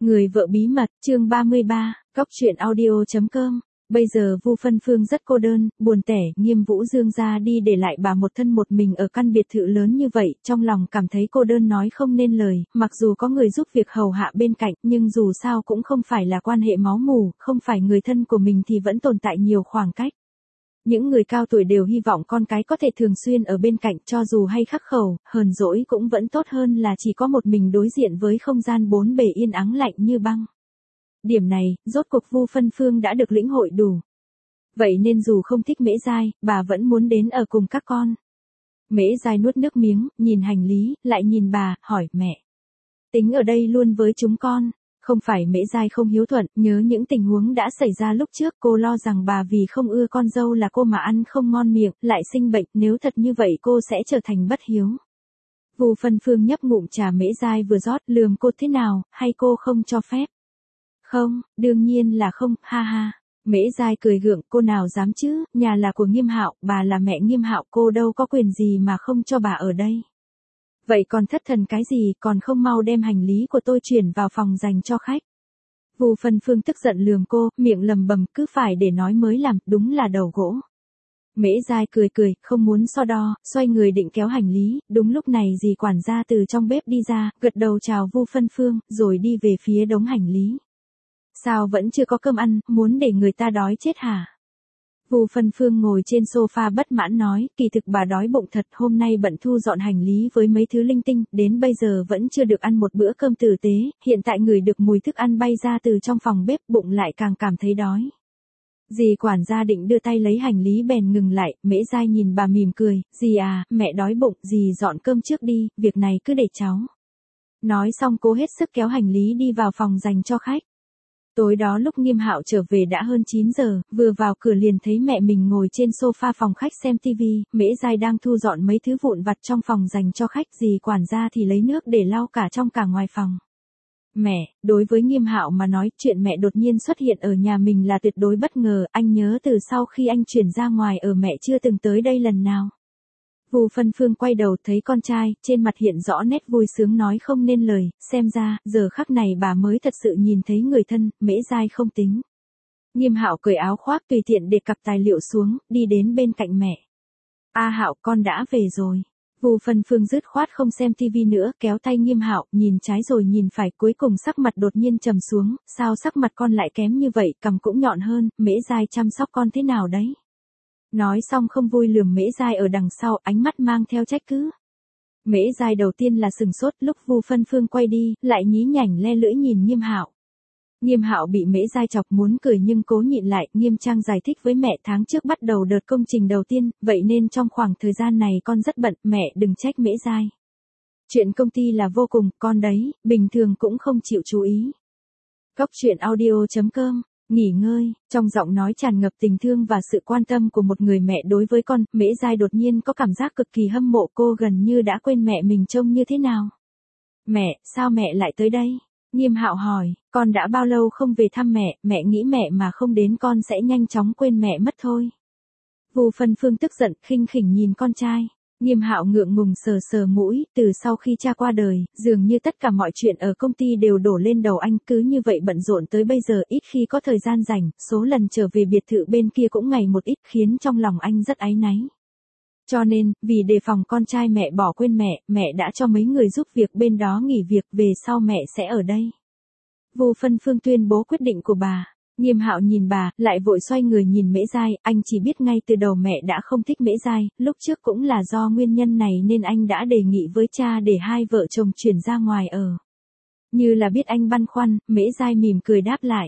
Người vợ bí mật, chương 33, Cóc truyện audio.com. Bây giờ Vu Phân Phương rất cô đơn, buồn tẻ, Nghiêm Vũ Dương ra đi để lại bà một thân một mình ở căn biệt thự lớn như vậy, trong lòng cảm thấy cô đơn nói không nên lời, mặc dù có người giúp việc hầu hạ bên cạnh, nhưng dù sao cũng không phải là quan hệ máu mủ, không phải người thân của mình thì vẫn tồn tại nhiều khoảng cách. Những người cao tuổi đều hy vọng con cái có thể thường xuyên ở bên cạnh, cho dù hay khắc khẩu, hờn dỗi cũng vẫn tốt hơn là chỉ có một mình đối diện với không gian bốn bề yên ắng lạnh như băng. Điểm này, rốt cuộc Vu Phân Phương đã được lĩnh hội đủ. Vậy nên dù không thích Mễ Giai, bà vẫn muốn đến ở cùng các con. Mễ Giai nuốt nước miếng, nhìn hành lý, lại nhìn bà, hỏi mẹ. Tính ở đây luôn với chúng con. Không phải Mễ Giai không hiếu thuận, nhớ những tình huống đã xảy ra lúc trước, cô lo rằng bà vì không ưa con dâu là cô mà ăn không ngon miệng, lại sinh bệnh, nếu thật như vậy cô sẽ trở thành bất hiếu. Vu Phân Phương nhấp ngụm trà Mễ Giai vừa rót, lườm cô thế nào, hay cô không cho phép? Không, đương nhiên là không, ha ha. Mễ Giai cười gượng, cô nào dám chứ, nhà là của Nghiêm Hạo, bà là mẹ Nghiêm Hạo, cô đâu có quyền gì mà không cho bà ở đây. Vậy còn thất thần cái gì, còn không mau đem hành lý của tôi chuyển vào phòng dành cho khách. Vu Phân Phương tức giận lườm cô, miệng lầm bầm, cứ phải để nói mới làm, đúng là đầu gỗ. Mễ Giai cười cười, không muốn so đo, xoay người định kéo hành lý, đúng lúc này dì quản gia từ trong bếp đi ra, gật đầu chào Vu Phân Phương, rồi đi về phía đống hành lý. Sao vẫn chưa có cơm ăn, muốn để người ta đói chết hả? Vu Phân Phương ngồi trên sofa bất mãn nói, kỳ thực bà đói bụng thật, hôm nay bận thu dọn hành lý với mấy thứ linh tinh, đến bây giờ vẫn chưa được ăn một bữa cơm tử tế, hiện tại ngửi được mùi thức ăn bay ra từ trong phòng bếp, bụng lại càng cảm thấy đói. Dì quản gia định đưa tay lấy hành lý bèn ngừng lại, Mễ Giai nhìn bà mỉm cười, dì à, mẹ đói bụng, dì dọn cơm trước đi, việc này cứ để cháu. Nói xong cố hết sức kéo hành lý đi vào phòng dành cho khách. Tối đó lúc Nghiêm Hạo trở về đã hơn 9 giờ, vừa vào cửa liền thấy mẹ mình ngồi trên sofa phòng khách xem tivi, Mễ Giai đang thu dọn mấy thứ vụn vặt trong phòng dành cho khách, dì quản gia thì lấy nước để lau cả trong cả ngoài phòng. Mẹ, đối với Nghiêm Hạo mà nói, chuyện mẹ đột nhiên xuất hiện ở nhà mình là tuyệt đối bất ngờ, anh nhớ từ sau khi anh chuyển ra ngoài ở mẹ chưa từng tới đây lần nào. Vu Phân Phương quay đầu thấy con trai, trên mặt hiện rõ nét vui sướng nói không nên lời, xem ra, giờ khắc này bà mới thật sự nhìn thấy người thân, Mễ Giai không tính. Nghiêm Hạo cởi áo khoác tùy tiện để cặp tài liệu xuống, đi đến bên cạnh mẹ. A Hạo, con đã về rồi. Vu Phân Phương dứt khoát không xem tivi nữa, kéo tay Nghiêm Hạo, nhìn trái rồi nhìn phải, cuối cùng sắc mặt đột nhiên trầm xuống, sao sắc mặt con lại kém như vậy, cằm cũng nhọn hơn, Mễ Giai chăm sóc con thế nào đấy? Nói xong không vui lườm Mễ Giai ở đằng sau, ánh mắt mang theo trách cứ. Mễ Giai đầu tiên là sừng sốt, lúc Vu Phân Phương quay đi, lại nhí nhảnh le lưỡi nhìn Nghiêm Hạo. Nghiêm Hạo bị Mễ Giai chọc muốn cười nhưng cố nhịn lại, nghiêm trang giải thích với mẹ tháng trước bắt đầu đợt công trình đầu tiên, vậy nên trong khoảng thời gian này con rất bận, mẹ đừng trách Mễ Giai. Chuyện công ty là vô cùng, con đấy, bình thường cũng không chịu chú ý. Cóc truyện audio.com. Nghỉ ngơi, trong giọng nói tràn ngập tình thương và sự quan tâm của một người mẹ đối với con, Mễ Giai đột nhiên có cảm giác cực kỳ hâm mộ, cô gần như đã quên mẹ mình trông như thế nào. Mẹ, sao mẹ lại tới đây? Nghiêm Hạo hỏi, con đã bao lâu không về thăm mẹ nghĩ mẹ mà không đến con sẽ nhanh chóng quên mẹ mất thôi. Vu Phân Phương tức giận, khinh khỉnh nhìn con trai. Nghiêm Hạo ngượng ngùng sờ sờ mũi, từ sau khi cha qua đời, dường như tất cả mọi chuyện ở công ty đều đổ lên đầu anh, cứ như vậy bận rộn tới bây giờ ít khi có thời gian rảnh, số lần trở về biệt thự bên kia cũng ngày một ít, khiến trong lòng anh rất áy náy. Cho nên, vì đề phòng con trai mẹ bỏ quên mẹ đã cho mấy người giúp việc bên đó nghỉ việc, về sau mẹ sẽ ở đây. Vu Phân Phương tuyên bố quyết định của bà. Nghiêm Hạo nhìn bà, lại vội xoay người nhìn Mễ Giai, anh chỉ biết ngay từ đầu mẹ đã không thích Mễ Giai, lúc trước cũng là do nguyên nhân này nên anh đã đề nghị với cha để hai vợ chồng chuyển ra ngoài ở. Như là biết anh băn khoăn, Mễ Giai mỉm cười đáp lại.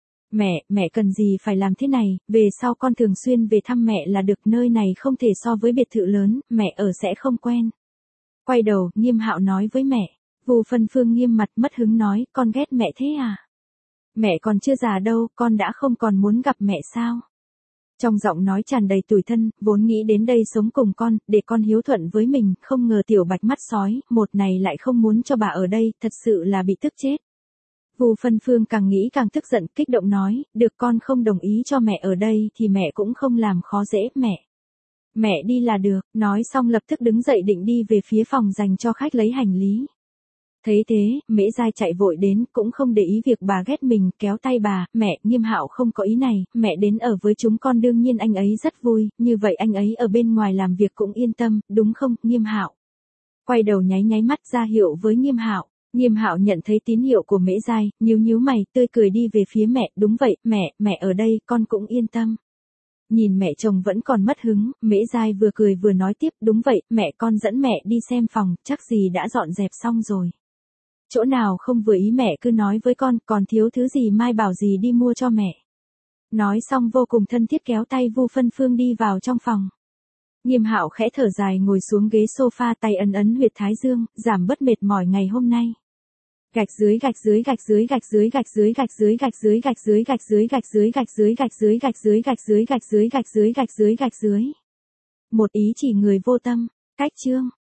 Mẹ cần gì phải làm thế này, về sau con thường xuyên về thăm mẹ là được, nơi này không thể so với biệt thự lớn, mẹ ở sẽ không quen. Quay đầu, Nghiêm Hạo nói với mẹ. Vu Phân Phương nghiêm mặt mất hứng nói, con ghét mẹ thế à? Mẹ còn chưa già đâu, con đã không còn muốn gặp mẹ sao? Trong giọng nói tràn đầy tủi thân, vốn nghĩ đến đây sống cùng con, để con hiếu thuận với mình, không ngờ tiểu bạch mắt sói, một này lại không muốn cho bà ở đây, thật sự là bị tức chết. Vu Phân Phương càng nghĩ càng tức giận, kích động nói, được con không đồng ý cho mẹ ở đây thì mẹ cũng không làm khó dễ mẹ. Mẹ đi là được, nói xong lập tức đứng dậy định đi về phía phòng dành cho khách lấy hành lý. Thấy thế, Mễ Giai chạy vội đến, cũng không để ý việc bà ghét mình, kéo tay bà, mẹ, Nghiêm Hạo không có ý này, mẹ đến ở với chúng con đương nhiên anh ấy rất vui, như vậy anh ấy ở bên ngoài làm việc cũng yên tâm, đúng không, Nghiêm Hạo? Quay đầu nháy nháy mắt ra hiệu với Nghiêm Hạo. Nghiêm Hạo nhận thấy tín hiệu của Mễ Giai, nhíu nhíu mày, tươi cười đi về phía mẹ, đúng vậy, mẹ ở đây, con cũng yên tâm. Nhìn mẹ chồng vẫn còn mất hứng, Mễ Giai vừa cười vừa nói tiếp, đúng vậy, mẹ con dẫn mẹ đi xem phòng, chắc gì đã dọn dẹp xong rồi. Chỗ nào không vừa ý mẹ cứ nói với con, còn thiếu thứ gì mai bảo gì đi mua cho mẹ. Nói xong vô cùng thân thiết kéo tay Vu Phân Phương đi vào trong phòng. Nghiêm Hạo khẽ thở dài ngồi xuống ghế sofa, tay ấn ấn huyệt thái dương, giảm bớt mệt mỏi ngày hôm nay. Gạch dưới gạch dưới gạch dưới gạch dưới gạch dưới gạch dưới gạch dưới gạch dưới gạch dưới gạch dưới gạch dưới gạch dưới gạch dưới gạch dưới gạch dưới gạch dưới gạch dưới gạch dưới. Một ý chỉ người vô tâm, cách chương.